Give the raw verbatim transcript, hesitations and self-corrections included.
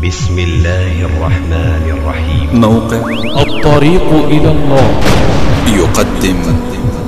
بسم الله الرحمن الرحيم. موقع الطريق إلى الله يقدم